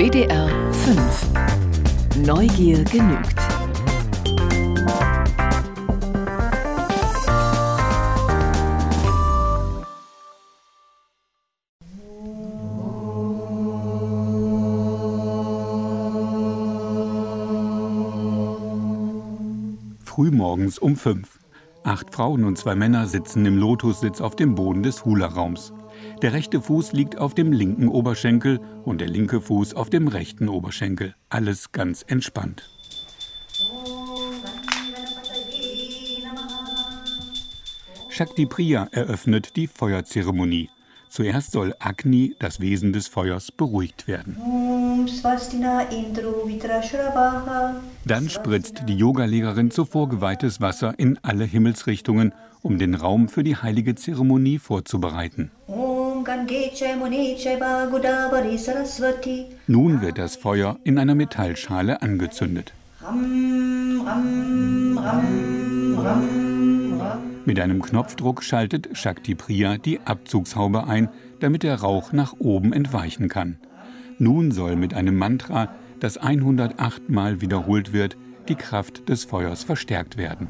WDR 5. Neugier genügt. Frühmorgens um 5. 8 Frauen und 2 Männer sitzen im Lotussitz auf dem Boden des Hula-Raums. Der rechte Fuß liegt auf dem linken Oberschenkel und der linke Fuß auf dem rechten Oberschenkel. Alles ganz entspannt. Shakti Priya eröffnet die Feuerzeremonie. Zuerst soll Agni, das Wesen des Feuers, beruhigt werden. Dann spritzt die Yogalehrerin zuvor geweihtes Wasser in alle Himmelsrichtungen, um den Raum für die heilige Zeremonie vorzubereiten. Nun wird das Feuer in einer Metallschale angezündet. Mit einem Knopfdruck schaltet Shakti Priya die Abzugshaube ein, damit der Rauch nach oben entweichen kann. Nun soll mit einem Mantra, das 108 Mal wiederholt wird, die Kraft des Feuers verstärkt werden.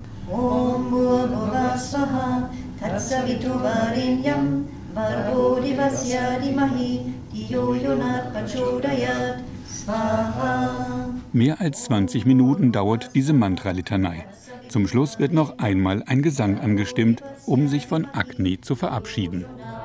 Mehr als 20 Minuten dauert diese Mantralitanei. Zum Schluss wird noch einmal ein Gesang angestimmt, um sich von Agni zu verabschieden.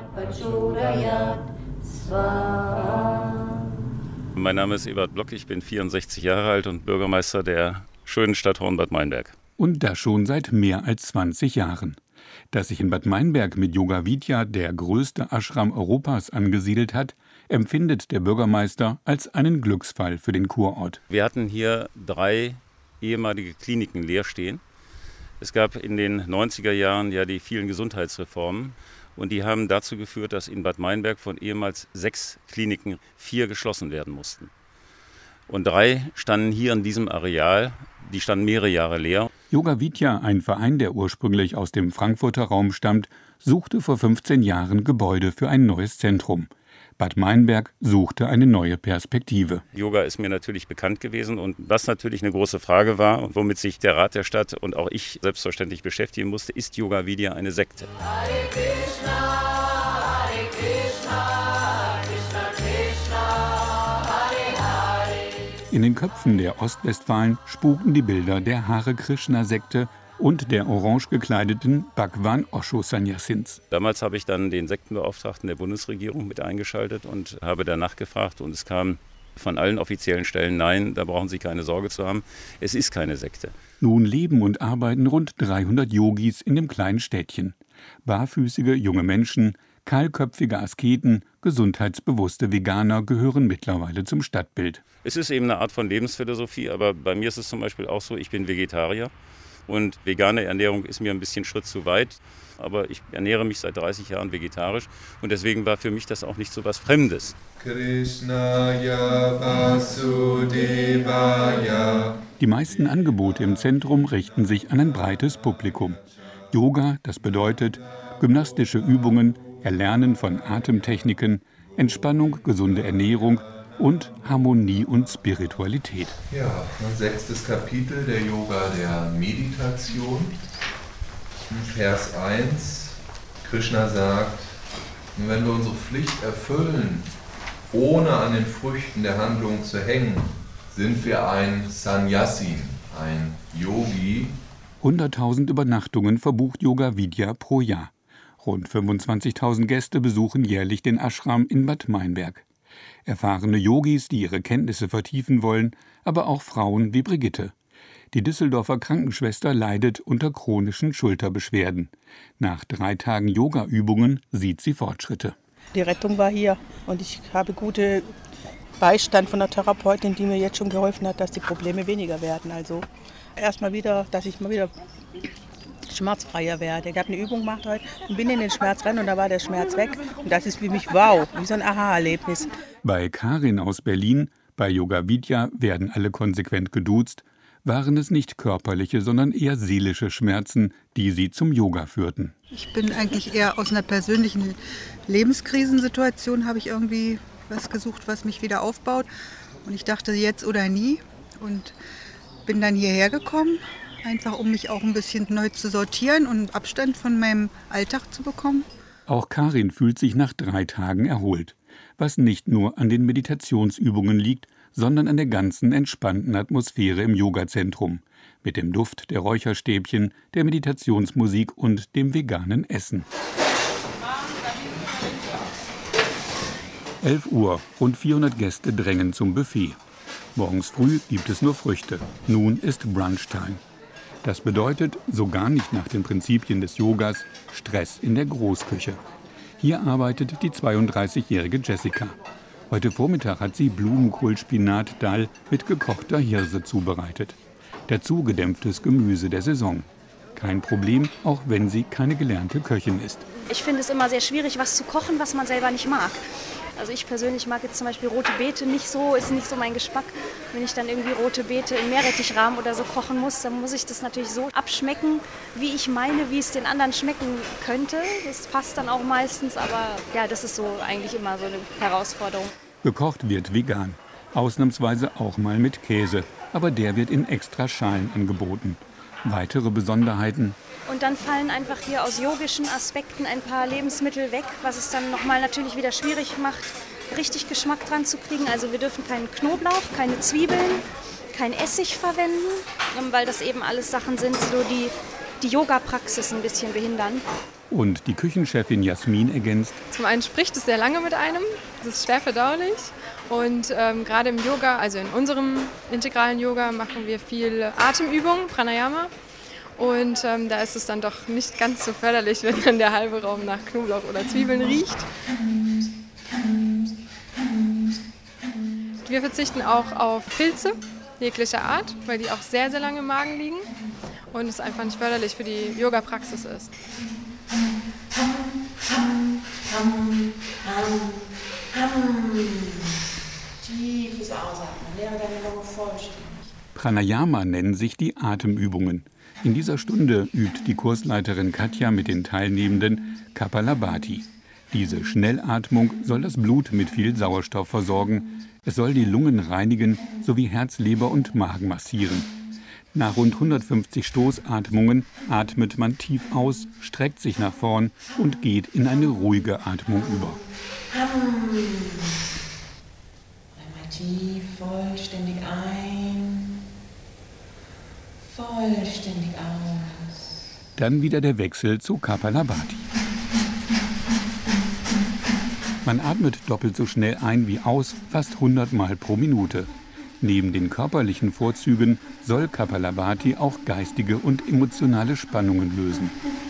Mein Name ist Ebert Block, ich bin 64 Jahre alt und Bürgermeister der schönen Stadt Horn-Bad Meinberg. Und das schon seit mehr als 20 Jahren. Dass sich in Bad Meinberg mit Yoga Vidya der größte Ashram Europas angesiedelt hat, empfindet der Bürgermeister als einen Glücksfall für den Kurort. Wir hatten hier 3 ehemalige Kliniken leer stehen. Es gab in den 90er Jahren ja die vielen Gesundheitsreformen und die haben dazu geführt, dass in Bad Meinberg von ehemals 6 Kliniken 4 geschlossen werden mussten. Und 3 standen hier in diesem Areal, die standen mehrere Jahre leer. Yoga Vidya, ein Verein, der ursprünglich aus dem Frankfurter Raum stammt, suchte vor 15 Jahren Gebäude für ein neues Zentrum. Bad Meinberg suchte eine neue Perspektive. Yoga ist mir natürlich bekannt gewesen und was natürlich eine große Frage war und womit sich der Rat der Stadt und auch ich selbstverständlich beschäftigen musste, ist Yoga Vidya eine Sekte? Hare Krishna, Hare Krishna, Krishna Krishna, Hare Hare. In den Köpfen der Ostwestfalen spuken die Bilder der Hare Krishna-Sekte und der orange gekleideten Bhagwan Osho Sannyasins. Damals habe ich dann den Sektenbeauftragten der Bundesregierung mit eingeschaltet und habe danach gefragt und es kam von allen offiziellen Stellen: Nein, da brauchen Sie keine Sorge zu haben, es ist keine Sekte. Nun leben und arbeiten rund 300 Yogis in dem kleinen Städtchen. Barfüßige junge Menschen, kahlköpfige Asketen, gesundheitsbewusste Veganer gehören mittlerweile zum Stadtbild. Es ist eben eine Art von Lebensphilosophie, aber bei mir ist es zum Beispiel auch so, ich bin Vegetarier. Und vegane Ernährung ist mir ein bisschen Schritt zu weit. Aber ich ernähre mich seit 30 Jahren vegetarisch. Und deswegen war für mich das auch nicht so was Fremdes. Krishnaya Vasudevaya. Die meisten Angebote im Zentrum richten sich an ein breites Publikum. Yoga, das bedeutet gymnastische Übungen, Erlernen von Atemtechniken, Entspannung, gesunde Ernährung und Harmonie und Spiritualität. Ja, 6. Kapitel der Yoga der Meditation. Vers 1, Krishna sagt, wenn wir unsere Pflicht erfüllen, ohne an den Früchten der Handlung zu hängen, sind wir ein Sannyasin, ein Yogi. 100.000 Übernachtungen verbucht Yoga Vidya pro Jahr. Rund 25.000 Gäste besuchen jährlich den Ashram in Bad Meinberg. Erfahrene Yogis, die ihre Kenntnisse vertiefen wollen, aber auch Frauen wie Brigitte. Die Düsseldorfer Krankenschwester leidet unter chronischen Schulterbeschwerden. Nach 3 Tagen Yoga-Übungen sieht sie Fortschritte. Die Rettung war hier und ich habe guten Beistand von der Therapeutin, die mir jetzt schon geholfen hat, dass die Probleme weniger werden. Also erstmal wieder, dass ich mal wieder schmerzfreier werde. Ich habe eine Übung gemacht heute und bin in den Schmerz rein und da war der Schmerz weg. Und das ist für mich wow, wie so ein Aha-Erlebnis. Bei Karin aus Berlin, bei Yoga Vidya werden alle konsequent geduzt, waren es nicht körperliche, sondern eher seelische Schmerzen, die sie zum Yoga führten. Ich bin eigentlich eher aus einer persönlichen Lebenskrisensituation, habe ich irgendwie was gesucht, was mich wieder aufbaut. Und ich dachte, jetzt oder nie. Und bin dann hierher gekommen, einfach um mich auch ein bisschen neu zu sortieren und Abstand von meinem Alltag zu bekommen. Auch Karin fühlt sich nach 3 Tagen erholt, was nicht nur an den Meditationsübungen liegt, sondern an der ganzen entspannten Atmosphäre im Yogazentrum, mit dem Duft der Räucherstäbchen, der Meditationsmusik und dem veganen Essen. 11 Uhr, rund 400 Gäste drängen zum Buffet. Morgens früh gibt es nur Früchte, nun ist Brunchtime. Das bedeutet, so gar nicht nach den Prinzipien des Yogas, Stress in der Großküche. Hier arbeitet die 32-jährige Jessica. Heute Vormittag hat sie Blumenkohl-Spinat-Dal mit gekochter Hirse zubereitet. Dazu gedämpftes Gemüse der Saison. Kein Problem, auch wenn sie keine gelernte Köchin ist. Ich finde es immer sehr schwierig, was zu kochen, was man selber nicht mag. Also ich persönlich mag jetzt zum Beispiel rote Beete nicht so, ist nicht so mein Geschmack. Wenn ich dann irgendwie rote Beete in Meerrettichrahmen oder so kochen muss, dann muss ich das natürlich so abschmecken, wie ich meine, wie es den anderen schmecken könnte. Das passt dann auch meistens, aber ja, das ist so eigentlich immer so eine Herausforderung. Gekocht wird vegan, ausnahmsweise auch mal mit Käse, aber der wird in extra Schalen angeboten. Weitere Besonderheiten: Und dann fallen einfach hier aus yogischen Aspekten ein paar Lebensmittel weg, was es dann nochmal natürlich wieder schwierig macht, richtig Geschmack dran zu kriegen. Also wir dürfen keinen Knoblauch, keine Zwiebeln, kein Essig verwenden, weil das eben alles Sachen sind, so die Yoga-Praxis ein bisschen behindern. Und die Küchenchefin Jasmin ergänzt: Zum einen spricht es sehr lange mit einem, das ist schwer verdaulich. Und gerade im Yoga, also in unserem integralen Yoga, machen wir viel Atemübungen, Pranayama. Und da ist es dann doch nicht ganz so förderlich, wenn dann der halbe Raum nach Knoblauch oder Zwiebeln riecht. Wir verzichten auch auf Pilze jeglicher Art, weil die auch sehr, sehr lange im Magen liegen und es einfach nicht förderlich für die Yoga-Praxis ist. Tiefes Ausatmen, leere deine Lunge vollständig. Pranayama nennen sich die Atemübungen. In dieser Stunde übt die Kursleiterin Katja mit den Teilnehmenden Kapalabhati. Diese Schnellatmung soll das Blut mit viel Sauerstoff versorgen. Es soll die Lungen reinigen sowie Herz, Leber und Magen massieren. Nach rund 150 Stoßatmungen atmet man tief aus, streckt sich nach vorn und geht in eine ruhige Atmung über. Einmal tief, vollständig ein, vollständig aus. Dann wieder der Wechsel zu Kapalabhati. Man atmet doppelt so schnell ein wie aus, fast 100 Mal pro Minute. Neben den körperlichen Vorzügen soll Kapalabhati auch geistige und emotionale Spannungen lösen.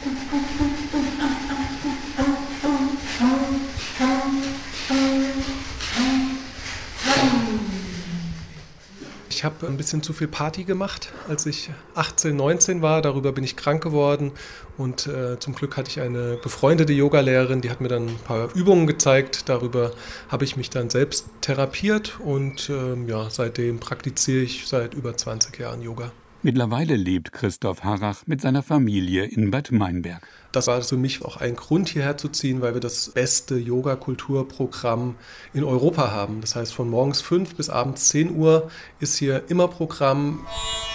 Ich habe ein bisschen zu viel Party gemacht, als ich 18, 19 war. Darüber bin ich krank geworden und zum Glück hatte ich eine befreundete Yogalehrerin, die hat mir dann ein paar Übungen gezeigt. Darüber habe ich mich dann selbst therapiert und seitdem praktiziere ich seit über 20 Jahren Yoga. Mittlerweile lebt Christoph Harrach mit seiner Familie in Bad Meinberg. Das war für mich auch ein Grund, hierher zu ziehen, weil wir das beste Yoga-Kulturprogramm in Europa haben. Das heißt, von morgens 5 bis abends 10 Uhr ist hier immer Programm.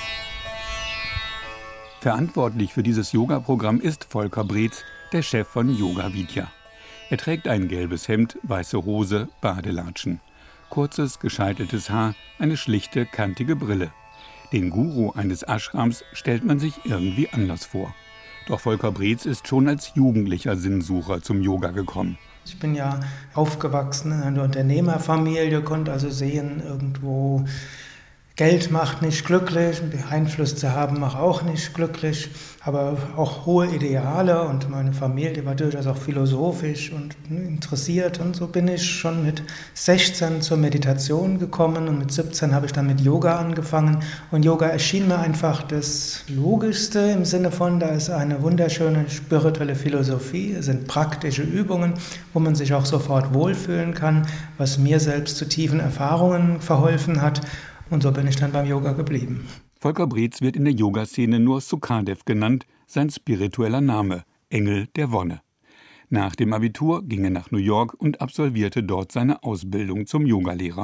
Verantwortlich für dieses Yoga-Programm ist Volker Breetz, der Chef von Yoga Vidya. Er trägt ein gelbes Hemd, weiße Hose, Badelatschen. Kurzes, gescheiteltes Haar, eine schlichte, kantige Brille. Den Guru eines Ashrams stellt man sich irgendwie anders vor. Doch Volker Breetz ist schon als jugendlicher Sinnsucher zum Yoga gekommen. Ich bin ja aufgewachsen in einer Unternehmerfamilie, konnte also sehen, irgendwo Geld macht nicht glücklich, Einfluss zu haben macht auch nicht glücklich, aber auch hohe Ideale und meine Familie war durchaus auch philosophisch und interessiert und so bin ich schon mit 16 zur Meditation gekommen und mit 17 habe ich dann mit Yoga angefangen und Yoga erschien mir einfach das Logischste im Sinne von, da ist eine wunderschöne spirituelle Philosophie, es sind praktische Übungen, wo man sich auch sofort wohlfühlen kann, was mir selbst zu tiefen Erfahrungen verholfen hat. Und so bin ich dann beim Yoga geblieben. Volker Breetz wird in der Yoga-Szene nur Sukadev genannt, sein spiritueller Name, Engel der Wonne. Nach dem Abitur ging er nach New York und absolvierte dort seine Ausbildung zum Yogalehrer.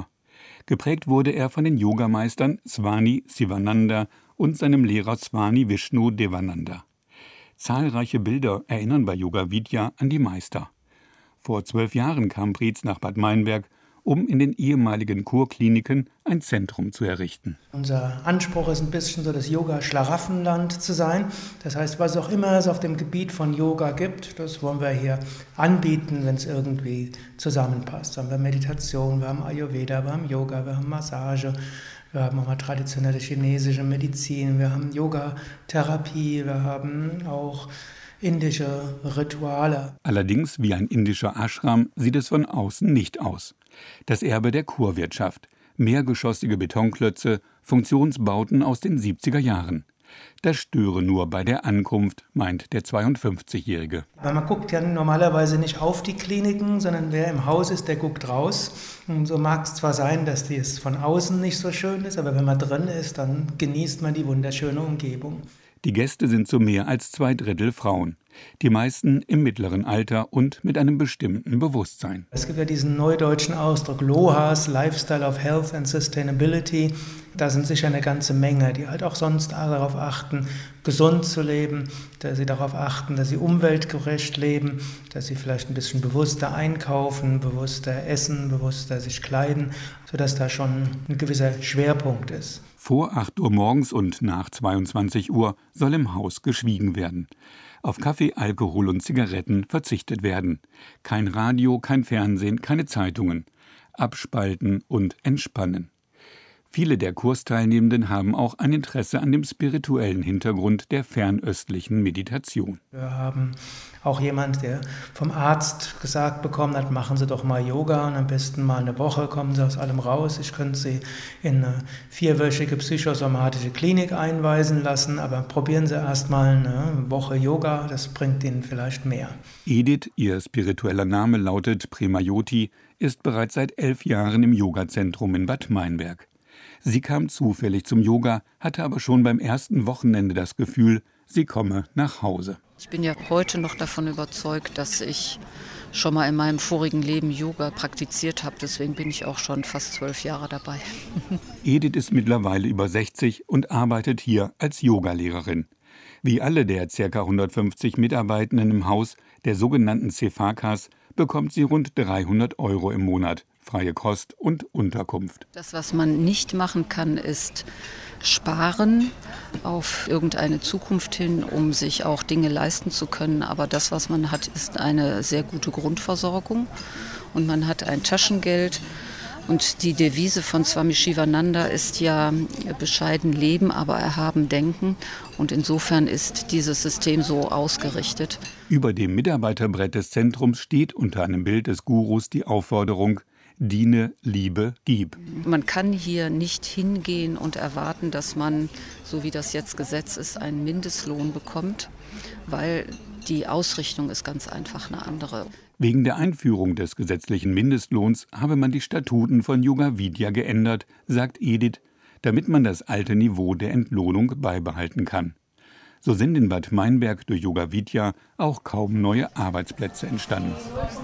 Geprägt wurde er von den Yogameistern Swami Sivananda und seinem Lehrer Swami Vishnu Devananda. Zahlreiche Bilder erinnern bei Yoga Vidya an die Meister. Vor 12 Jahren kam Preetz nach Bad Meinberg, um in den ehemaligen Kurkliniken ein Zentrum zu errichten. Unser Anspruch ist ein bisschen so, das Yoga-Schlaraffenland zu sein. Das heißt, was auch immer es auf dem Gebiet von Yoga gibt, das wollen wir hier anbieten, wenn es irgendwie zusammenpasst. Dann haben wir Meditation, wir haben Ayurveda, wir haben Yoga, wir haben Massage, wir haben auch mal traditionelle chinesische Medizin, wir haben Yoga-Therapie, wir haben auch indische Rituale. Allerdings, wie ein indischer Ashram, sieht es von außen nicht aus. Das Erbe der Kurwirtschaft, mehrgeschossige Betonklötze, Funktionsbauten aus den 70er Jahren. Das störe nur bei der Ankunft, meint der 52-Jährige. Man guckt ja normalerweise nicht auf die Kliniken, sondern wer im Haus ist, der guckt raus. Und so mag es zwar sein, dass das von außen nicht so schön ist, aber wenn man drin ist, dann genießt man die wunderschöne Umgebung. Die Gäste sind zu mehr als 2/3 Frauen. Die meisten im mittleren Alter und mit einem bestimmten Bewusstsein. Es gibt ja diesen neudeutschen Ausdruck LOHAS, Lifestyle of Health and Sustainability. Da sind sicher eine ganze Menge, die halt auch sonst darauf achten, gesund zu leben, dass sie darauf achten, dass sie umweltgerecht leben, dass sie vielleicht ein bisschen bewusster einkaufen, bewusster essen, bewusster sich kleiden, sodass da schon ein gewisser Schwerpunkt ist. Vor 8 Uhr morgens und nach 22 Uhr soll im Haus geschwiegen werden. Auf Kaffee, Alkohol und Zigaretten verzichtet werden. Kein Radio, kein Fernsehen, keine Zeitungen. Abspalten und entspannen. Viele der Kursteilnehmenden haben auch ein Interesse an dem spirituellen Hintergrund der fernöstlichen Meditation. Wir haben auch jemand, der vom Arzt gesagt bekommen hat, machen Sie doch mal Yoga und am besten mal eine Woche, kommen Sie aus allem raus. Ich könnte Sie in eine 4-wöchige psychosomatische Klinik einweisen lassen, aber probieren Sie erst mal eine Woche Yoga, das bringt Ihnen vielleicht mehr. Edith, ihr spiritueller Name lautet Premayoti, ist bereits seit 11 Jahren im Yogazentrum in Bad Meinberg. Sie kam zufällig zum Yoga, hatte aber schon beim ersten Wochenende das Gefühl, sie komme nach Hause. Ich bin ja heute noch davon überzeugt, dass ich schon mal in meinem vorigen Leben Yoga praktiziert habe. Deswegen bin ich auch schon fast 12 Jahre dabei. Edith ist mittlerweile über 60 und arbeitet hier als Yogalehrerin. Wie alle der ca. 150 Mitarbeitenden im Haus, der sogenannten Cefakas, bekommt sie rund 300 € im Monat. Freie Kost und Unterkunft. Das, was man nicht machen kann, ist sparen auf irgendeine Zukunft hin, um sich auch Dinge leisten zu können. Aber das, was man hat, ist eine sehr gute Grundversorgung. Und man hat ein Taschengeld. Und die Devise von Swami Shivananda ist ja bescheiden leben, aber erhaben denken. Und insofern ist dieses System so ausgerichtet. Über dem Mitarbeiterbrett des Zentrums steht unter einem Bild des Gurus die Aufforderung: Diene, liebe, gib. Man kann hier nicht hingehen und erwarten, dass man, so wie das jetzt Gesetz ist, einen Mindestlohn bekommt, weil die Ausrichtung ist ganz einfach eine andere. Wegen der Einführung des gesetzlichen Mindestlohns habe man die Statuten von Yoga Vidya geändert, sagt Edith, damit man das alte Niveau der Entlohnung beibehalten kann. So sind in Bad Meinberg durch Yoga Vidya auch kaum neue Arbeitsplätze entstanden.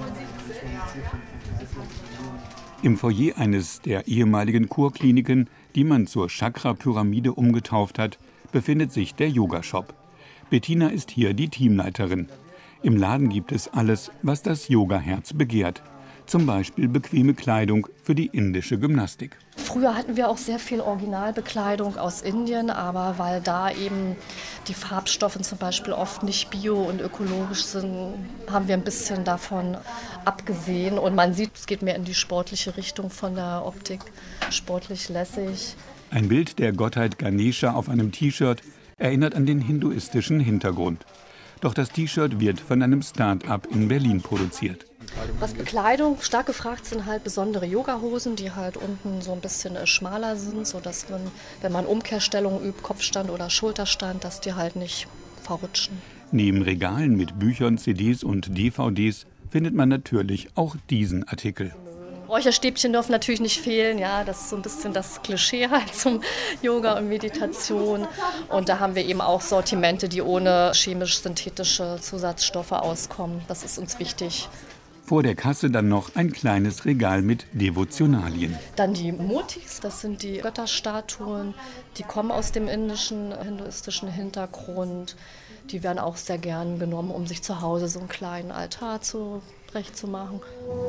Im Foyer eines der ehemaligen Kurkliniken, die man zur Chakra-Pyramide umgetauft hat, befindet sich der Yoga-Shop. Bettina ist hier die Teamleiterin. Im Laden gibt es alles, was das Yoga-Herz begehrt. Zum Beispiel bequeme Kleidung für die indische Gymnastik. Früher hatten wir auch sehr viel Originalbekleidung aus Indien, aber weil da eben die Farbstoffe zum Beispiel oft nicht bio und ökologisch sind, haben wir ein bisschen davon abgesehen. Und man sieht, es geht mehr in die sportliche Richtung von der Optik, sportlich lässig. Ein Bild der Gottheit Ganesha auf einem T-Shirt erinnert an den hinduistischen Hintergrund. Doch das T-Shirt wird von einem Start-up in Berlin produziert. Was Bekleidung stark gefragt sind halt besondere Yogahosen, die halt unten so ein bisschen schmaler sind, sodass man, wenn man Umkehrstellungen übt, Kopfstand oder Schulterstand, dass die halt nicht verrutschen. Neben Regalen mit Büchern, CDs und DVDs findet man natürlich auch diesen Artikel. Räucherstäbchen dürfen natürlich nicht fehlen, ja, das ist so ein bisschen das Klischee halt zum Yoga und Meditation. Und da haben wir eben auch Sortimente, die ohne chemisch-synthetische Zusatzstoffe auskommen. Das ist uns wichtig. Vor der Kasse dann noch ein kleines Regal mit Devotionalien. Dann die Murtis, das sind die Götterstatuen, die kommen aus dem indischen, hinduistischen Hintergrund. Die werden auch sehr gern genommen, um sich zu Hause so einen kleinen Altar zurechtzumachen.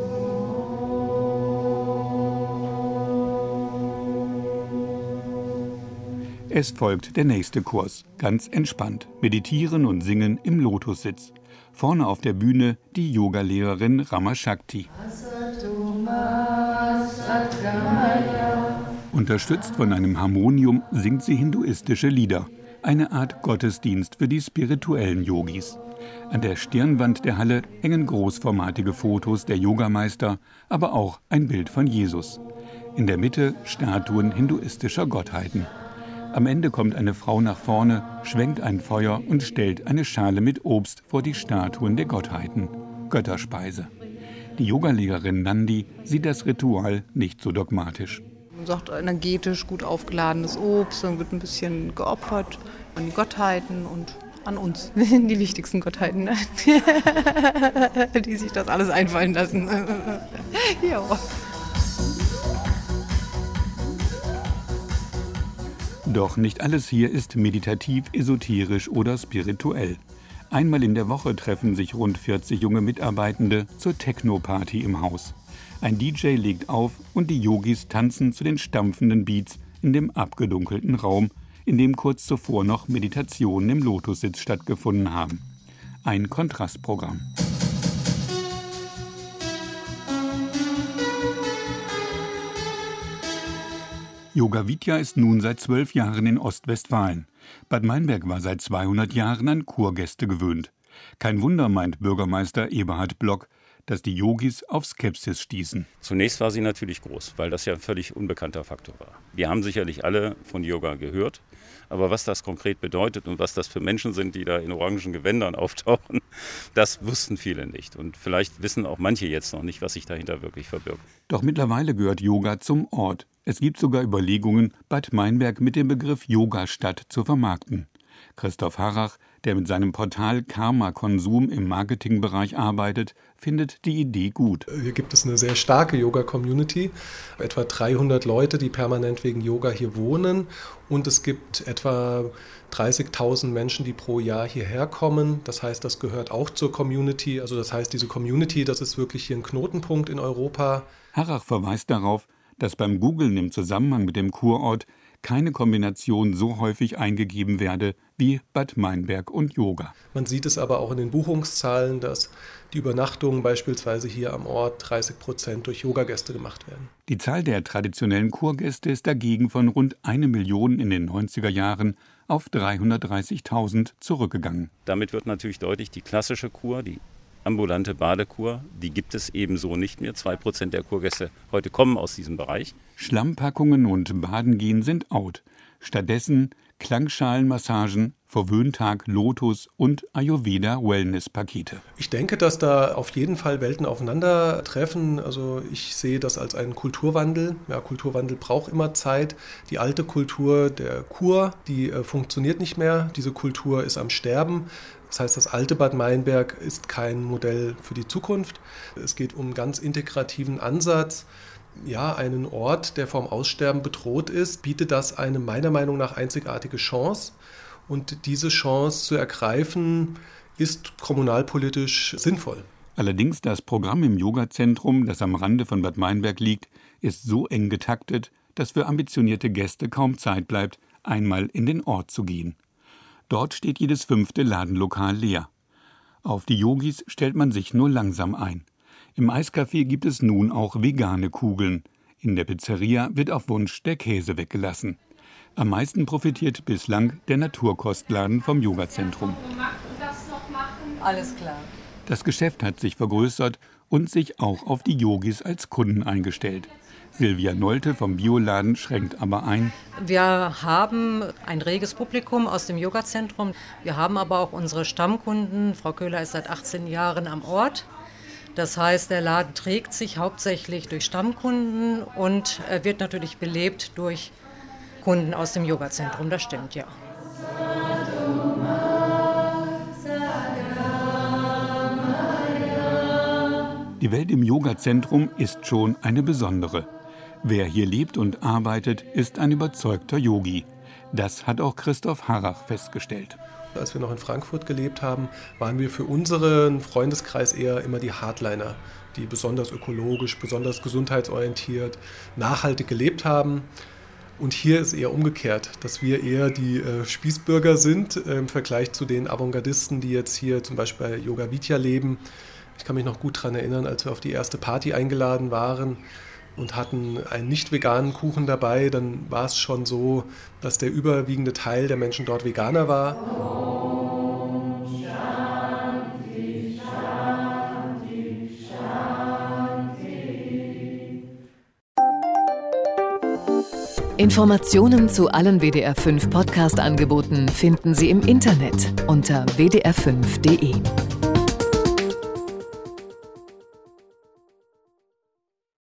Es folgt der nächste Kurs, ganz entspannt. Meditieren und singen im Lotussitz. Vorne auf der Bühne die Yogalehrerin Rama Shakti. Unterstützt von einem Harmonium singt sie hinduistische Lieder. Eine Art Gottesdienst für die spirituellen Yogis. An der Stirnwand der Halle hängen großformatige Fotos der Yogameister, aber auch ein Bild von Jesus. In der Mitte Statuen hinduistischer Gottheiten. Am Ende kommt eine Frau nach vorne, schwenkt ein Feuer und stellt eine Schale mit Obst vor die Statuen der Gottheiten. Götterspeise. Die Yogalehrerin Nandi sieht das Ritual nicht so dogmatisch. Man sagt energetisch gut aufgeladenes Obst, dann wird ein bisschen geopfert an die Gottheiten und an uns, die wichtigsten Gottheiten, die sich das alles einfallen lassen. Ja. Doch nicht alles hier ist meditativ, esoterisch oder spirituell. Einmal in der Woche treffen sich rund 40 junge Mitarbeitende zur Techno-Party im Haus. Ein DJ legt auf und die Yogis tanzen zu den stampfenden Beats in dem abgedunkelten Raum, in dem kurz zuvor noch Meditationen im Lotussitz stattgefunden haben. Ein Kontrastprogramm. Yoga Vidya ist nun seit 12 Jahren in Ostwestfalen. Bad Meinberg war seit 200 Jahren an Kurgäste gewöhnt. Kein Wunder, meint Bürgermeister Eberhard Block, dass die Yogis auf Skepsis stießen. Zunächst war sie natürlich groß, weil das ja ein völlig unbekannter Faktor war. Wir haben sicherlich alle von Yoga gehört, aber was das konkret bedeutet und was das für Menschen sind, die da in orangen Gewändern auftauchen, das wussten viele nicht. Und vielleicht wissen auch manche jetzt noch nicht, was sich dahinter wirklich verbirgt. Doch mittlerweile gehört Yoga zum Ort. Es gibt sogar Überlegungen, Bad Meinberg mit dem Begriff Yogastadt zu vermarkten. Christoph Harrach, der mit seinem Portal Karma Konsum im Marketingbereich arbeitet, findet die Idee gut. Hier gibt es eine sehr starke Yoga-Community, etwa 300 Leute, die permanent wegen Yoga hier wohnen. Und es gibt etwa 30.000 Menschen, die pro Jahr hierher kommen. Das heißt, das gehört auch zur Community. Also das heißt, diese Community, das ist wirklich hier ein Knotenpunkt in Europa. Harrach verweist darauf, dass beim Googlen im Zusammenhang mit dem Kurort keine Kombination so häufig eingegeben werde wie Bad Meinberg und Yoga. Man sieht es aber auch in den Buchungszahlen, dass die Übernachtungen beispielsweise hier am Ort 30% durch Yogagäste gemacht werden. Die Zahl der traditionellen Kurgäste ist dagegen von rund 1 Million in den 90er Jahren auf 330.000 zurückgegangen. Damit wird natürlich deutlich, die klassische Kur, die ambulante Badekur, die gibt es ebenso nicht mehr. 2% der Kurgäste heute kommen aus diesem Bereich. Schlammpackungen und Badengehen sind out. Stattdessen Klangschalenmassagen, Verwöhntag, Lotus und Ayurveda-Wellness-Pakete. Ich denke, dass da auf jeden Fall Welten aufeinandertreffen. Also ich sehe das als einen Kulturwandel. Ja, Kulturwandel braucht immer Zeit. Die alte Kultur der Kur, die funktioniert nicht mehr. Diese Kultur ist am Sterben. Das heißt, das alte Bad Meinberg ist kein Modell für die Zukunft. Es geht um einen ganz integrativen Ansatz. Ja, einen Ort, der vom Aussterben bedroht ist, bietet das eine meiner Meinung nach einzigartige Chance. Und diese Chance zu ergreifen, ist kommunalpolitisch sinnvoll. Allerdings das Programm im Yogazentrum, das am Rande von Bad Meinberg liegt, ist so eng getaktet, dass für ambitionierte Gäste kaum Zeit bleibt, einmal in den Ort zu gehen. Dort steht jedes 5. Ladenlokal leer. Auf die Yogis stellt man sich nur langsam ein. Im Eiscafé gibt es nun auch vegane Kugeln. In der Pizzeria wird auf Wunsch der Käse weggelassen. Am meisten profitiert bislang der Naturkostladen vom Yogazentrum. Alles klar. Das Geschäft hat sich vergrößert und sich auch auf die Yogis als Kunden eingestellt. Silvia Nolte vom Bioladen schränkt aber ein. Wir haben ein reges Publikum aus dem Yogazentrum. Wir haben aber auch unsere Stammkunden. Frau Köhler ist seit 18 Jahren am Ort. Das heißt, der Laden trägt sich hauptsächlich durch Stammkunden und wird natürlich belebt durch Kunden aus dem Yogazentrum. Das stimmt, ja. Die Welt im Yoga-Zentrum ist schon eine besondere. Wer hier lebt und arbeitet, ist ein überzeugter Yogi. Das hat auch Christoph Harrach festgestellt. Als wir noch in Frankfurt gelebt haben, waren wir für unseren Freundeskreis eher immer die Hardliner, die besonders ökologisch, besonders gesundheitsorientiert, nachhaltig gelebt haben. Und hier ist eher umgekehrt, dass wir eher die Spießbürger sind im Vergleich zu den Avantgardisten, die jetzt hier zum Beispiel bei Yoga Vidya leben. Ich kann mich noch gut daran erinnern, als wir auf die erste Party eingeladen waren und hatten einen nicht veganen Kuchen dabei, dann war es schon so, dass der überwiegende Teil der Menschen dort Veganer war. Informationen zu allen WDR 5 Podcast-Angeboten finden Sie im Internet unter wdr5.de.